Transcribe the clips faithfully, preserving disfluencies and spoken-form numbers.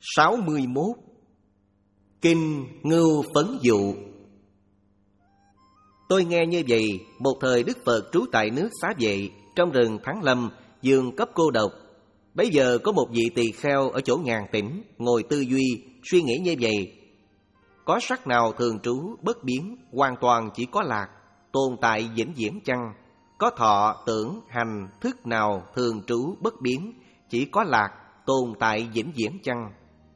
sáu mươi mốt. Kinh Ngưu Phấn Dụ. Tôi nghe như vậy, một thời Đức Phật trú tại nước Xá Vệ, trong rừng Thắng Lâm, giường cấp cô độc. Bấy giờ có một vị tỳ kheo ở chỗ nhàn tĩnh, ngồi tư duy, suy nghĩ như vậy: có sắc nào thường trú bất biến, hoàn toàn chỉ có lạc, tồn tại vĩnh viễn chăng? Có thọ, tưởng, hành, thức nào thường trú bất biến, chỉ có lạc, tồn tại vĩnh viễn chăng?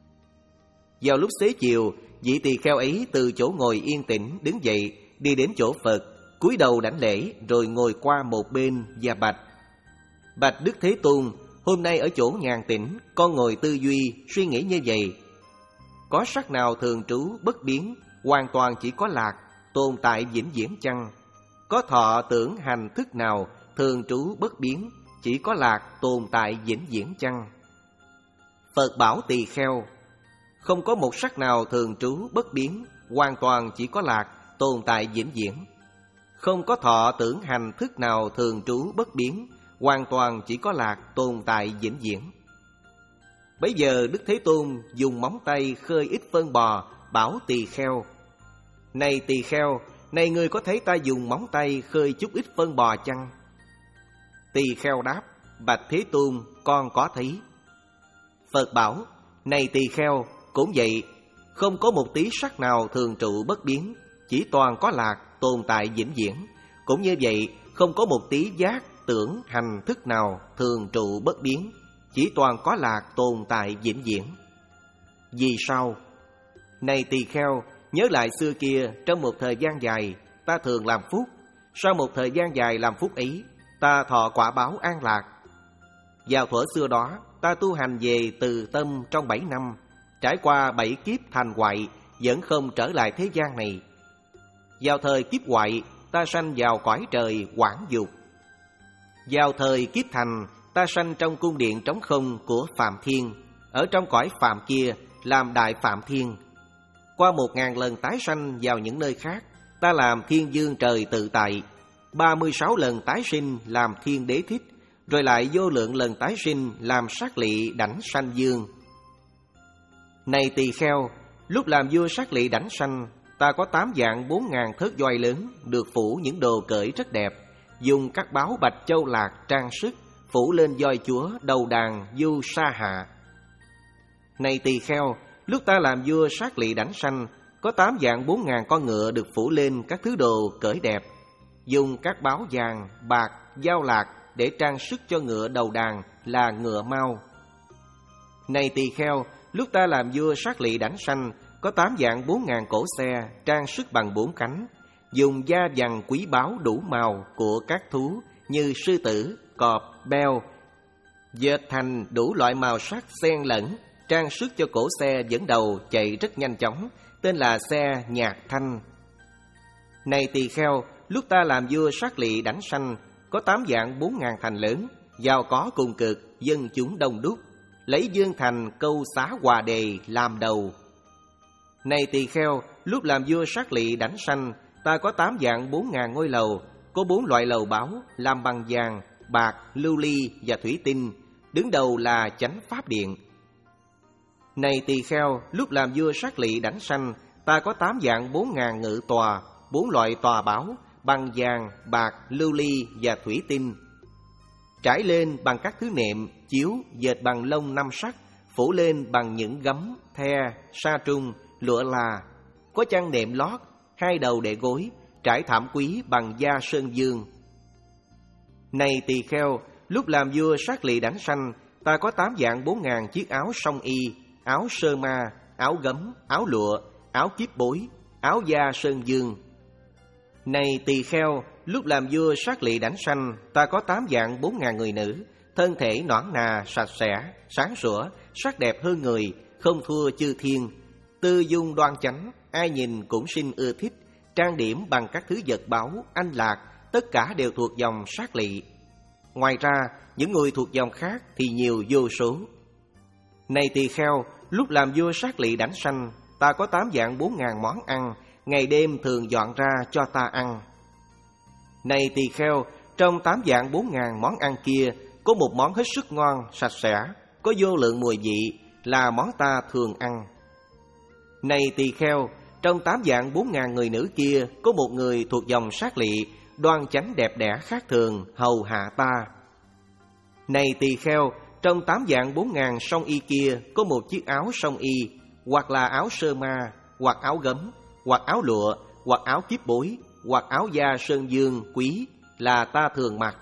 Vào lúc xế chiều, vị tỳ kheo ấy từ chỗ ngồi yên tĩnh đứng dậy, đi đến chỗ Phật, cúi đầu đảnh lễ, rồi ngồi qua một bên và bạch: bạch Đức Thế Tôn, hôm nay ở chỗ nhàn tĩnh, con ngồi tư duy, suy nghĩ như vậy: có sắc nào thường trú bất biến, hoàn toàn chỉ có lạc, tồn tại vĩnh viễn chăng? Có thọ, tưởng, hành, thức nào thường trú bất biến, chỉ có lạc, tồn tại vĩnh viễn chăng? Phật bảo tỳ kheo: không có một sắc nào thường trú bất biến, hoàn toàn chỉ có lạc, tồn tại vĩnh viễn. Không có thọ, tưởng, hành, thức nào thường trú bất biến, hoàn toàn chỉ có lạc, tồn tại vĩnh viễn. Bấy giờ Đức Thế Tôn dùng móng tay khơi ít phân bò, bảo tỳ kheo: này tỳ kheo, này ngươi có thấy ta dùng móng tay khơi chút ít phân bò chăng? Tỳ kheo đáp: bạch Thế Tôn, con có thấy. Phật bảo: này tỳ kheo, cũng vậy, không có một tí sắc nào thường trụ bất biến, chỉ toàn có lạc, tồn tại vĩnh viễn. Cũng như vậy, không có một tí giác, tưởng, hành, thức nào thường trụ bất biến, chỉ toàn có lạc, tồn tại vĩnh viễn. Vì sao? Này tỳ kheo, nhớ lại xưa kia, trong một thời gian dài, ta thường làm phúc. Sau một thời gian dài làm phúc ấy, ta thọ quả báo an lạc. Vào thuở xưa đó, ta tu hành về từ tâm trong bảy năm, trải qua bảy kiếp thành hoại, vẫn không trở lại thế gian này. Vào thời kiếp hoại, ta sanh vào cõi trời Quảng Dục. Vào thời kiếp thành, ta sanh trong cung điện trống không của Phạm Thiên, ở trong cõi Phạm kia làm Đại Phạm Thiên. Qua một ngàn lần tái sanh vào những nơi khác, ta làm Thiên Dương trời tự tại. Ba mươi sáu lần tái sinh làm Thiên Đế Thích, rồi lại vô lượng lần tái sinh làm Sát Lỵ Đảnh Sanh Dương. Này tỳ kheo, lúc làm vua Sát Lỵ Đảnh Sanh, ta có tám vạn bốn ngàn thớt voi lớn, được phủ những đồ cởi rất đẹp, dùng các báu bạch châu lạc trang sức, phủ lên voi chúa đầu đàn du sa hạ. Này tỳ kheo, lúc ta làm vua Sát Lỵ Đảnh Sanh, có tám vạn bốn ngàn con ngựa được phủ lên các thứ đồ cởi đẹp, dùng các báu vàng, bạc, dao lạc để trang sức cho ngựa đầu đàn là ngựa mau. Này tỳ kheo, lúc ta làm vua Sát Lỵ Đảnh Sanh, có tám vạn bốn ngàn cỗ xe trang sức bằng bốn cánh, dùng da vàng quý báu đủ màu của các thú như sư tử, cọp, beo, dệt thành đủ loại màu sắc xen lẫn, trang sức cho cỗ xe dẫn đầu chạy rất nhanh chóng, tên là xe Nhạc Thanh. Này tỳ kheo, lúc ta làm vua Sát Lỵ Đảnh Sanh, có tám vạn bốn ngàn thành lớn, giàu có cùng cực, dân chúng đông đúc, lấy Dương Thành câu Xá Hòa Đề làm đầu. Này tỳ kheo, lúc làm vua Sát Lỵ Đảnh Sanh, ta có tám vạn bốn ngàn ngôi lầu, có bốn loại lầu báu làm bằng vàng, bạc, lưu ly và thủy tinh, đứng đầu là Chánh Pháp Điện. Này tỳ kheo, lúc làm vua Sát Lỵ Đảnh Sanh, ta có tám vạn bốn ngàn ngự tòa, bốn loại tòa báu bằng vàng, bạc, lưu ly và thủy tinh, trải lên bằng các thứ nệm, chiếu dệt bằng lông năm sắc, phủ lên bằng những gấm, the, sa trung, lụa là, có chăn nệm lót, hai đầu để gối, trải thảm quý bằng da sơn dương. Này tỳ kheo, lúc làm vua Sát Lỵ Đảnh Sanh, ta có tám vạn bốn ngàn chiếc áo song y, áo sơ ma, áo gấm, áo lụa, áo kiếp bối, áo da sơn dương. Này tỳ kheo, lúc làm vua Sát Lỵ Đảnh Sanh, ta có tám vạn bốn ngàn người nữ, thân thể nõn nà, sạch sẽ, sáng sủa, sắc đẹp hơn người, không thua chư thiên, tư dung đoan chánh, ai nhìn cũng sinh ưa thích, trang điểm bằng các thứ vật báu, anh lạc, tất cả đều thuộc dòng Sát Lỵ. Ngoài ra, những người thuộc dòng khác thì nhiều vô số. Này tỳ kheo, lúc làm vua Sát Lỵ Đảnh Sanh, ta có tám vạn bốn ngàn món ăn, ngày đêm thường dọn ra cho ta ăn. Này tỳ kheo, trong tám vạn bốn ngàn món ăn kia, có một món hết sức ngon, sạch sẽ, có vô lượng mùi vị, là món ta thường ăn. Này tỳ kheo, trong tám vạn bốn ngàn người nữ kia, có một người thuộc dòng sát lị, đoan chánh đẹp đẽ khác thường, hầu hạ ta. Này tỳ kheo, trong tám vạn bốn ngàn song y kia, có một chiếc áo song y, hoặc là áo sơ ma, hoặc áo gấm, hoặc áo lụa, hoặc áo kiếp bối, hoặc áo da sơn dương quý, là ta thường mặc.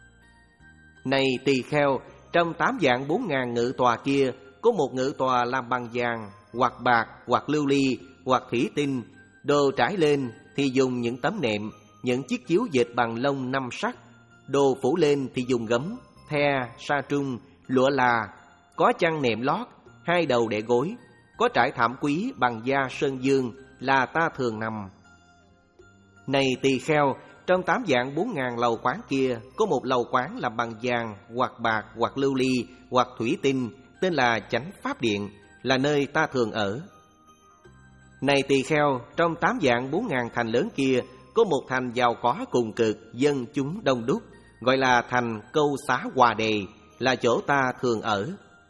Này tỳ kheo, trong tám vạn bốn ngàn ngự tòa kia, có một ngự tòa làm bằng vàng, hoặc bạc, hoặc lưu ly, hoặc thủy tinh. Đồ trải lên thì dùng những tấm nệm, những chiếc chiếu dệt bằng lông năm sắc. Đồ phủ lên thì dùng gấm, the, sa trung, lụa là. Có chăn nệm lót, hai đầu để gối. Có trải thảm quý bằng da sơn dương, là ta thường nằm. Này tỳ kheo, trong tám vạn bốn ngàn lầu quán kia, có một lầu quán làm bằng vàng, hoặc bạc, hoặc lưu ly, hoặc thủy tinh, tên là Chánh Pháp Điện, là nơi ta thường ở. Này tỳ kheo, trong tám vạn bốn ngàn thành lớn kia, có một thành giàu có cùng cực, dân chúng đông đúc, gọi là thành Câu Xá Hòa Đề, là chỗ ta thường ở.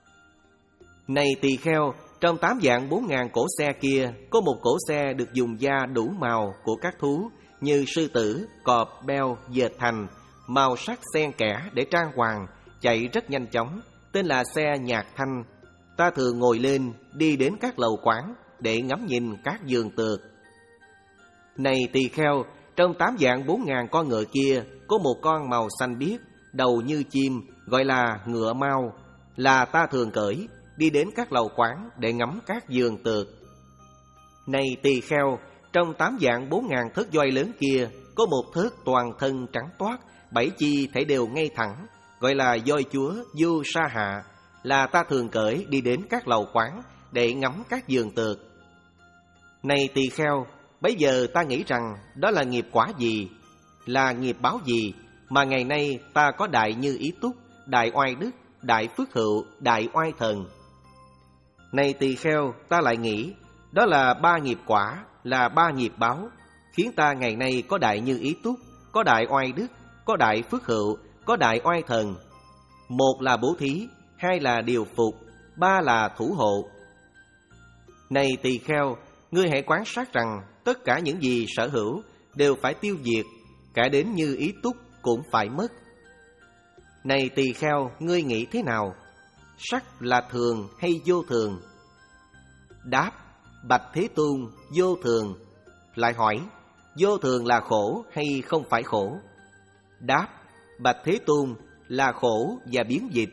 Này tỳ kheo, trong tám vạn bốn ngàn cỗ xe kia, có một cỗ xe được dùng da đủ màu của các thú, như sư tử, cọp, beo, dệt thành, màu sắc xen kẽ để trang hoàng, chạy rất nhanh chóng, tên là xe nhạc thanh. Ta thường ngồi lên, đi đến các lầu quán để ngắm nhìn các vườn tược. Này tỳ kheo, trong tám vạn bốn ngàn con ngựa kia, có một con màu xanh biếc, đầu như chim, gọi là ngựa mau, là ta thường cưỡi, đi đến các lầu quán để ngắm các vườn tược. Này tỳ kheo, trong tám vạn bốn ngàn thớt voi lớn kia, có một thớt toàn thân trắng toát, bảy chi thể đều ngay thẳng, gọi là voi chúa Du Sa Hạ, là ta thường cưỡi đi đến các lầu quán để ngắm các vườn tược. Này tỳ kheo, bấy giờ ta nghĩ rằng đó là nghiệp quả gì, là nghiệp báo gì mà ngày nay ta có đại Như Ý Túc, đại oai đức, đại phước hữu, đại oai thần. Này tỳ kheo, ta lại nghĩ đó là ba nghiệp quả, là ba nghiệp báo, khiến ta ngày nay có đại Như Ý Túc, có đại oai đức, có đại phước hữu, có đại oai thần. Một là bố thí, hai là điều phục, ba là thủ hộ. Này tỳ kheo, ngươi hãy quán sát rằng tất cả những gì sở hữu đều phải tiêu diệt, cả đến Như Ý Túc cũng phải mất. Này tỳ kheo, ngươi nghĩ thế nào? Sắc là thường hay vô thường? Đáp: Bạch Thế Tôn, vô thường. Lại hỏi: vô thường là khổ hay không phải khổ? Đáp: Bạch Thế Tôn, là khổ và biến dịch.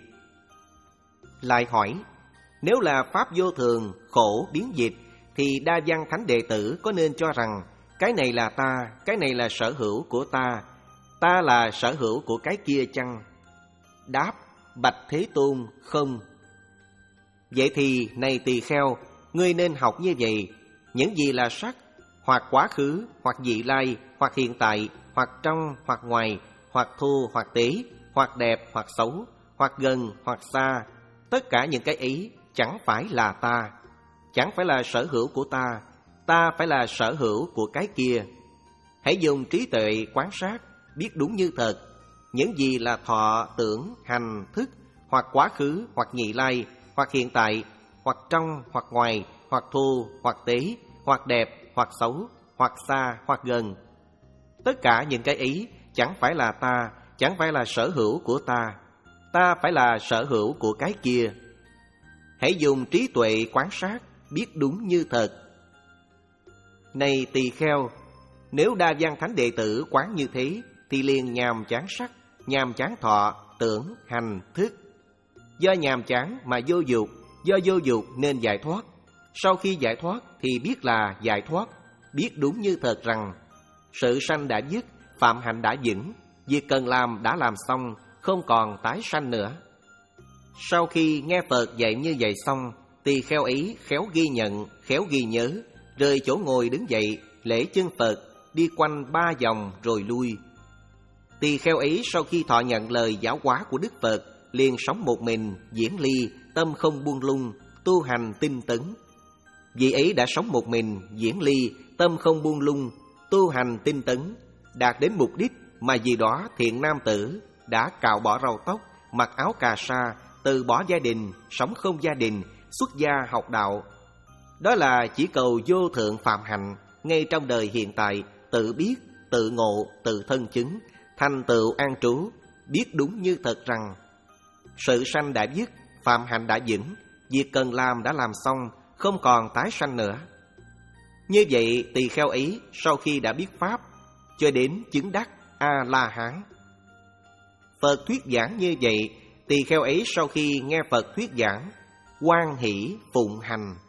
Lại hỏi: nếu là pháp vô thường, khổ, biến dịch, thì đa văn thánh đệ tử có nên cho rằng cái này là ta, cái này là sở hữu của ta, ta là sở hữu của cái kia chăng? Đáp: Bạch Thế Tôn, không. Vậy thì này tỳ kheo, ngươi nên học như vậy. Những gì là sắc, hoặc quá khứ, hoặc vị lai, hoặc hiện tại, hoặc trong, hoặc ngoài, hoặc thô, hoặc tế, hoặc đẹp, hoặc xấu, hoặc gần, hoặc xa, tất cả những cái ấy chẳng phải là ta, chẳng phải là sở hữu của ta, ta phải là sở hữu của cái kia. Hãy dùng trí tuệ quán sát, biết đúng như thật. Những gì là thọ, tưởng, hành, thức, hoặc quá khứ, hoặc nhị lai, hoặc hiện tại, hoặc trong, hoặc ngoài, hoặc thô, hoặc tế, hoặc đẹp, hoặc xấu, hoặc xa, hoặc gần, tất cả những cái ấy chẳng phải là ta, chẳng phải là sở hữu của ta, ta phải là sở hữu của cái kia. Hãy dùng trí tuệ quán sát, biết đúng như thật. Này tỳ kheo, nếu đa văn thánh đệ tử quán như thế, thì liền nhàm chán sắc, nhàm chán thọ, tưởng, hành, thức. Do nhàm chán mà vô dục, do vô dục nên giải thoát. Sau khi giải thoát thì biết là giải thoát, biết đúng như thật rằng sự sanh đã dứt, phạm hạnh đã vững, việc cần làm đã làm xong, không còn tái sanh nữa. Sau khi nghe Phật dạy như vậy xong, tỳ kheo ấy khéo ghi nhận, khéo ghi nhớ, rời chỗ ngồi đứng dậy, lễ chân Phật, đi quanh ba vòng rồi lui. Tỳ kheo ấy sau khi thọ nhận lời giáo hóa của Đức Phật, liền sống một mình, diễn ly, tâm không buông lung, tu hành tinh tấn. Vị ấy đã sống một mình, diễn ly, tâm không buông lung, tu hành tinh tấn, đạt đến mục đích mà vì đó thiện nam tử đã cạo bỏ râu tóc, mặc áo cà sa, từ bỏ gia đình, sống không gia đình, xuất gia học đạo. Đó là chỉ cầu vô thượng phạm hạnh, ngay trong đời hiện tại, tự biết, tự ngộ, tự thân chứng, thành tựu an trú, biết đúng như thật rằng sự sanh đã dứt, phạm hạnh đã vững, việc cần làm đã làm xong, không còn tái sanh nữa. Như vậy tỳ kheo ấy sau khi đã biết Pháp, cho đến chứng đắc A-la-hán. Phật thuyết giảng như vậy, tỳ kheo ấy sau khi nghe Phật thuyết giảng, hoan hỷ phụng hành.